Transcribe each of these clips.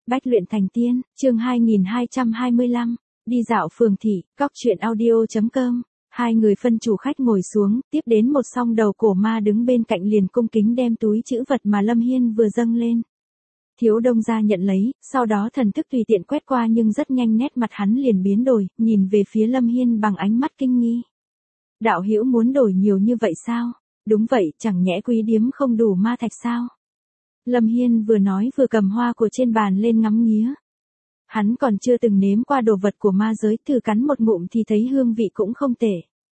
Bách luyện thành tiên, chương 2225, đi dạo phường thị, góc truyện audio.com. Hai người phân chủ khách ngồi xuống, tiếp đến một song đầu cổ ma đứng bên cạnh liền cung kính đem túi trữ vật mà Lâm Hiên vừa dâng lên. Thiếu Đông gia nhận lấy, sau đó thần thức tùy tiện quét qua nhưng rất nhanh nét mặt hắn liền biến đổi, nhìn về phía Lâm Hiên bằng ánh mắt kinh nghi. Đạo hữu muốn đổi nhiều như vậy sao? Đúng vậy, chẳng nhẽ quý điếm không đủ ma thạch sao? Lâm Hiên vừa nói vừa cầm hoa của trên bàn lên ngắm nghía. Hắn còn chưa từng nếm qua đồ vật của ma giới, thử cắn một ngụm thì thấy hương vị cũng không tệ.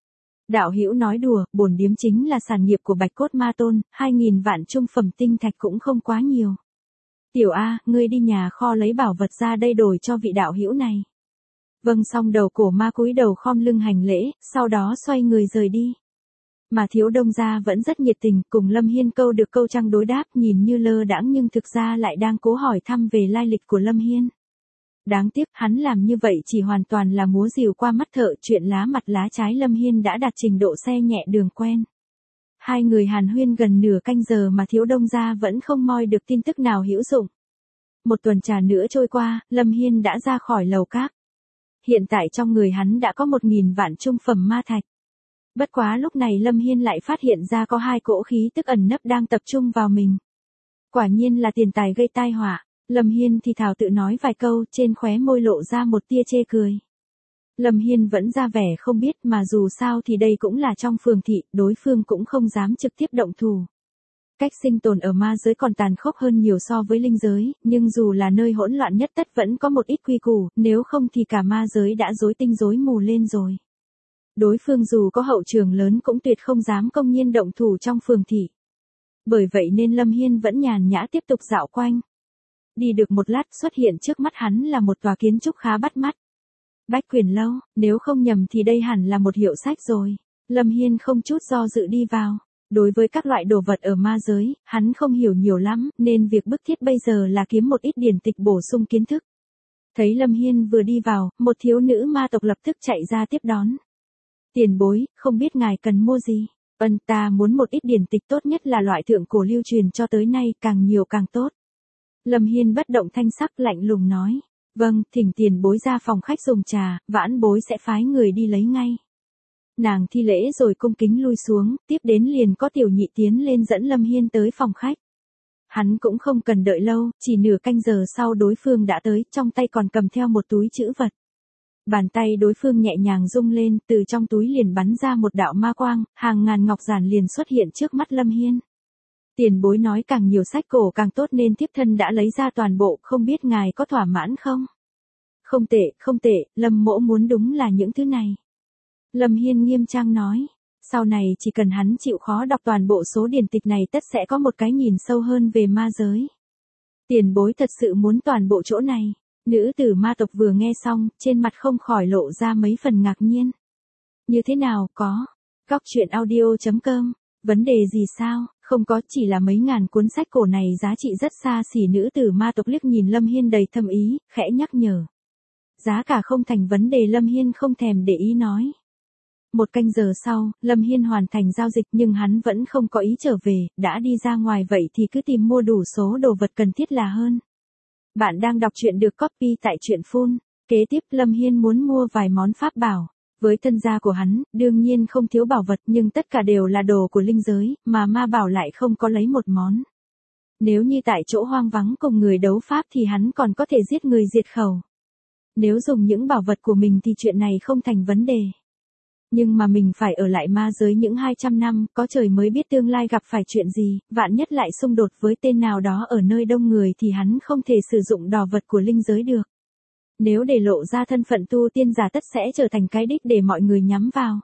Đạo hữu nói đùa, bổn điếm chính là sản nghiệp của Bạch Cốt Ma Tôn, 2000 vạn trung phẩm tinh thạch cũng không quá nhiều. Tiểu A, ngươi đi nhà kho lấy bảo vật ra đây đổi cho vị đạo hữu này. Vâng, xong đầu cổ ma cúi đầu khom lưng hành lễ, sau đó xoay người rời đi. Mà Thiếu Đông gia vẫn rất nhiệt tình, cùng Lâm Hiên câu được câu trăng đối đáp, nhìn như lơ đãng nhưng thực ra lại đang cố hỏi thăm về lai lịch của Lâm Hiên. Đáng tiếc, hắn làm như vậy chỉ hoàn toàn là múa rìu qua mắt thợ, chuyện lá mặt lá trái Lâm Hiên đã đạt trình độ xe nhẹ đường quen. Hai người hàn huyên gần nửa canh giờ mà Thiếu Đông gia vẫn không moi được tin tức nào hữu dụng. Một tuần trà nữa trôi qua, Lâm Hiên đã ra khỏi lầu cát. Hiện tại trong người hắn đã có 1000 vạn trung phẩm ma thạch. Bất quá lúc này Lâm Hiên lại phát hiện ra có hai cỗ khí tức ẩn nấp đang tập trung vào mình. Quả nhiên là tiền tài gây tai họa. Lâm Hiên thì thào tự nói vài câu, trên khóe môi lộ ra một tia chê cười. Lâm Hiên vẫn ra vẻ không biết, mà dù sao thì đây cũng là trong phường thị, đối phương cũng không dám trực tiếp động thủ. Cách sinh tồn ở ma giới còn tàn khốc hơn nhiều so với linh giới, nhưng dù là nơi hỗn loạn nhất tất vẫn có một ít quy củ, nếu không thì cả ma giới đã rối tinh rối mù lên rồi. Đối phương dù có hậu trường lớn cũng tuyệt không dám công nhiên động thủ trong phường thị. Bởi vậy nên Lâm Hiên vẫn nhàn nhã tiếp tục dạo quanh. Đi được một lát, xuất hiện trước mắt hắn là một tòa kiến trúc khá bắt mắt. Bách Quyền Lâu, nếu không nhầm thì đây hẳn là một hiệu sách rồi. Lâm Hiên không chút do dự đi vào. Đối với các loại đồ vật ở ma giới, hắn không hiểu nhiều lắm, nên việc bức thiết bây giờ là kiếm một ít điển tịch bổ sung kiến thức. Thấy Lâm Hiên vừa đi vào, một thiếu nữ ma tộc lập tức chạy ra tiếp đón. Tiền bối, không biết ngài cần mua gì? Ta muốn một ít điển tịch, tốt nhất là loại thượng cổ lưu truyền cho tới nay, càng nhiều càng tốt. Lâm Hiên bất động thanh sắc, lạnh lùng nói. Vâng, thỉnh tiền bối ra phòng khách dùng trà, vãn bối sẽ phái người đi lấy ngay. Nàng thi lễ rồi cung kính lui xuống, tiếp đến liền có tiểu nhị tiến lên dẫn Lâm Hiên tới phòng khách. Hắn cũng không cần đợi lâu, chỉ nửa canh giờ sau đối phương đã tới, trong tay còn cầm theo một túi trữ vật. Bàn tay đối phương nhẹ nhàng rung lên, từ trong túi liền bắn ra một đạo ma quang, hàng ngàn ngọc giản liền xuất hiện trước mắt Lâm Hiên. Tiền bối nói càng nhiều sách cổ càng tốt nên thiếp thân đã lấy ra toàn bộ, không biết ngài có thỏa mãn không? Không tệ, không tệ, Lâm mỗ muốn đúng là những thứ này. Lâm Hiên nghiêm trang nói, sau này chỉ cần hắn chịu khó đọc toàn bộ số điển tịch này tất sẽ có một cái nhìn sâu hơn về ma giới. Tiền bối thật sự muốn toàn bộ chỗ này. Nữ tử ma tộc vừa nghe xong, trên mặt không khỏi lộ ra mấy phần ngạc nhiên. Như thế nào, có? Góc truyện audio.com, vấn đề gì sao? Không có, chỉ là mấy ngàn cuốn sách cổ này giá trị rất xa xỉ. Nữ tử ma tộc liếc nhìn Lâm Hiên đầy thâm ý, khẽ nhắc nhở. Giá cả không thành vấn đề, Lâm Hiên không thèm để ý nói. Một canh giờ sau, Lâm Hiên hoàn thành giao dịch nhưng hắn vẫn không có ý trở về, đã đi ra ngoài vậy thì cứ tìm mua đủ số đồ vật cần thiết là hơn. Bạn đang đọc truyện được copy tại truyện Full. Kế tiếp Lâm Hiên muốn mua vài món pháp bảo. Với thân gia của hắn, đương nhiên không thiếu bảo vật nhưng tất cả đều là đồ của linh giới, mà ma bảo lại không có lấy một món. Nếu như tại chỗ hoang vắng cùng người đấu pháp thì hắn còn có thể giết người diệt khẩu. Nếu dùng những bảo vật của mình thì chuyện này không thành vấn đề. Nhưng mà mình phải ở lại ma giới những 200 năm, có trời mới biết tương lai gặp phải chuyện gì, vạn nhất lại xung đột với tên nào đó ở nơi đông người thì hắn không thể sử dụng đồ vật của linh giới được. Nếu để lộ ra thân phận tu tiên giả tất sẽ trở thành cái đích để mọi người nhắm vào.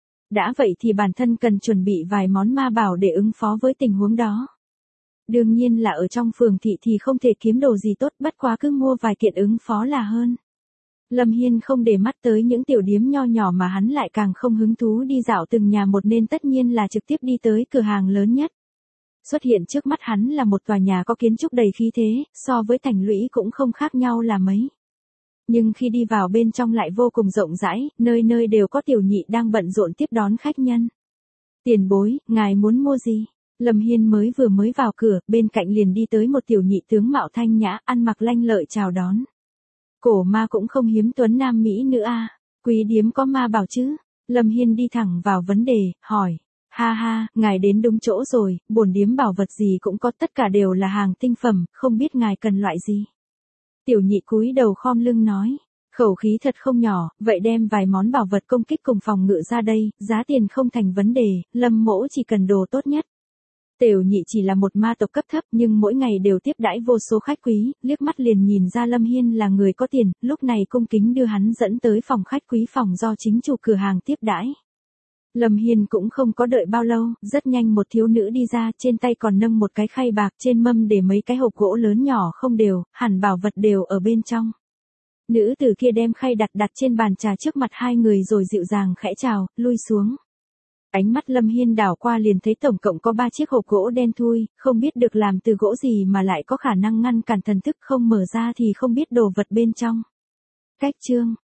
Đã vậy thì bản thân cần chuẩn bị vài món ma bảo để ứng phó với tình huống đó. Đương nhiên là ở trong phường thị thì không thể kiếm đồ gì tốt, bất quá cứ mua vài kiện ứng phó là hơn. Lâm Hiên không để mắt tới những tiểu điếm nho nhỏ mà hắn lại càng không hứng thú đi dạo từng nhà một nên tất nhiên là trực tiếp đi tới cửa hàng lớn nhất. Xuất hiện trước mắt hắn là một tòa nhà có kiến trúc đầy khí thế, so với thành lũy cũng không khác nhau là mấy. Nhưng khi đi vào bên trong lại vô cùng rộng rãi, nơi nơi đều có tiểu nhị đang bận rộn tiếp đón khách nhân. Tiền bối, ngài muốn mua gì? Lâm Hiên mới vào cửa, bên cạnh liền đi tới một tiểu nhị tướng mạo thanh nhã, ăn mặc lanh lợi chào đón. Cổ ma cũng không hiếm tuấn nam mỹ nữ a, quý điếm có ma bảo chứ? Lâm Hiên đi thẳng vào vấn đề, hỏi. Ha ha, ngài đến đúng chỗ rồi, bổn điếm bảo vật gì cũng có, tất cả đều là hàng tinh phẩm, không biết ngài cần loại gì. Tiểu nhị cúi đầu khom lưng nói. Khẩu khí thật không nhỏ, vậy đem vài món bảo vật công kích cùng phòng ngự ra đây, giá tiền không thành vấn đề, Lâm mỗ chỉ cần đồ tốt nhất. Tiểu nhị chỉ là một ma tộc cấp thấp nhưng mỗi ngày đều tiếp đãi vô số khách quý, liếc mắt liền nhìn ra Lâm Hiên là người có tiền, lúc này cung kính đưa hắn dẫn tới phòng khách quý phòng do chính chủ cửa hàng tiếp đãi. Lâm Hiên cũng không có đợi bao lâu, rất nhanh một thiếu nữ đi ra, trên tay còn nâng một cái khay bạc, trên mâm để mấy cái hộp gỗ lớn nhỏ không đều, hẳn bảo vật đều ở bên trong. Nữ tử kia đem khay đặt trên bàn trà trước mặt hai người rồi dịu dàng khẽ chào, lui xuống. Ánh mắt Lâm Hiên đảo qua liền thấy tổng cộng có 3 chiếc hộp gỗ đen thui, không biết được làm từ gỗ gì mà lại có khả năng ngăn cản thần thức, không mở ra thì không biết đồ vật bên trong. Cách chương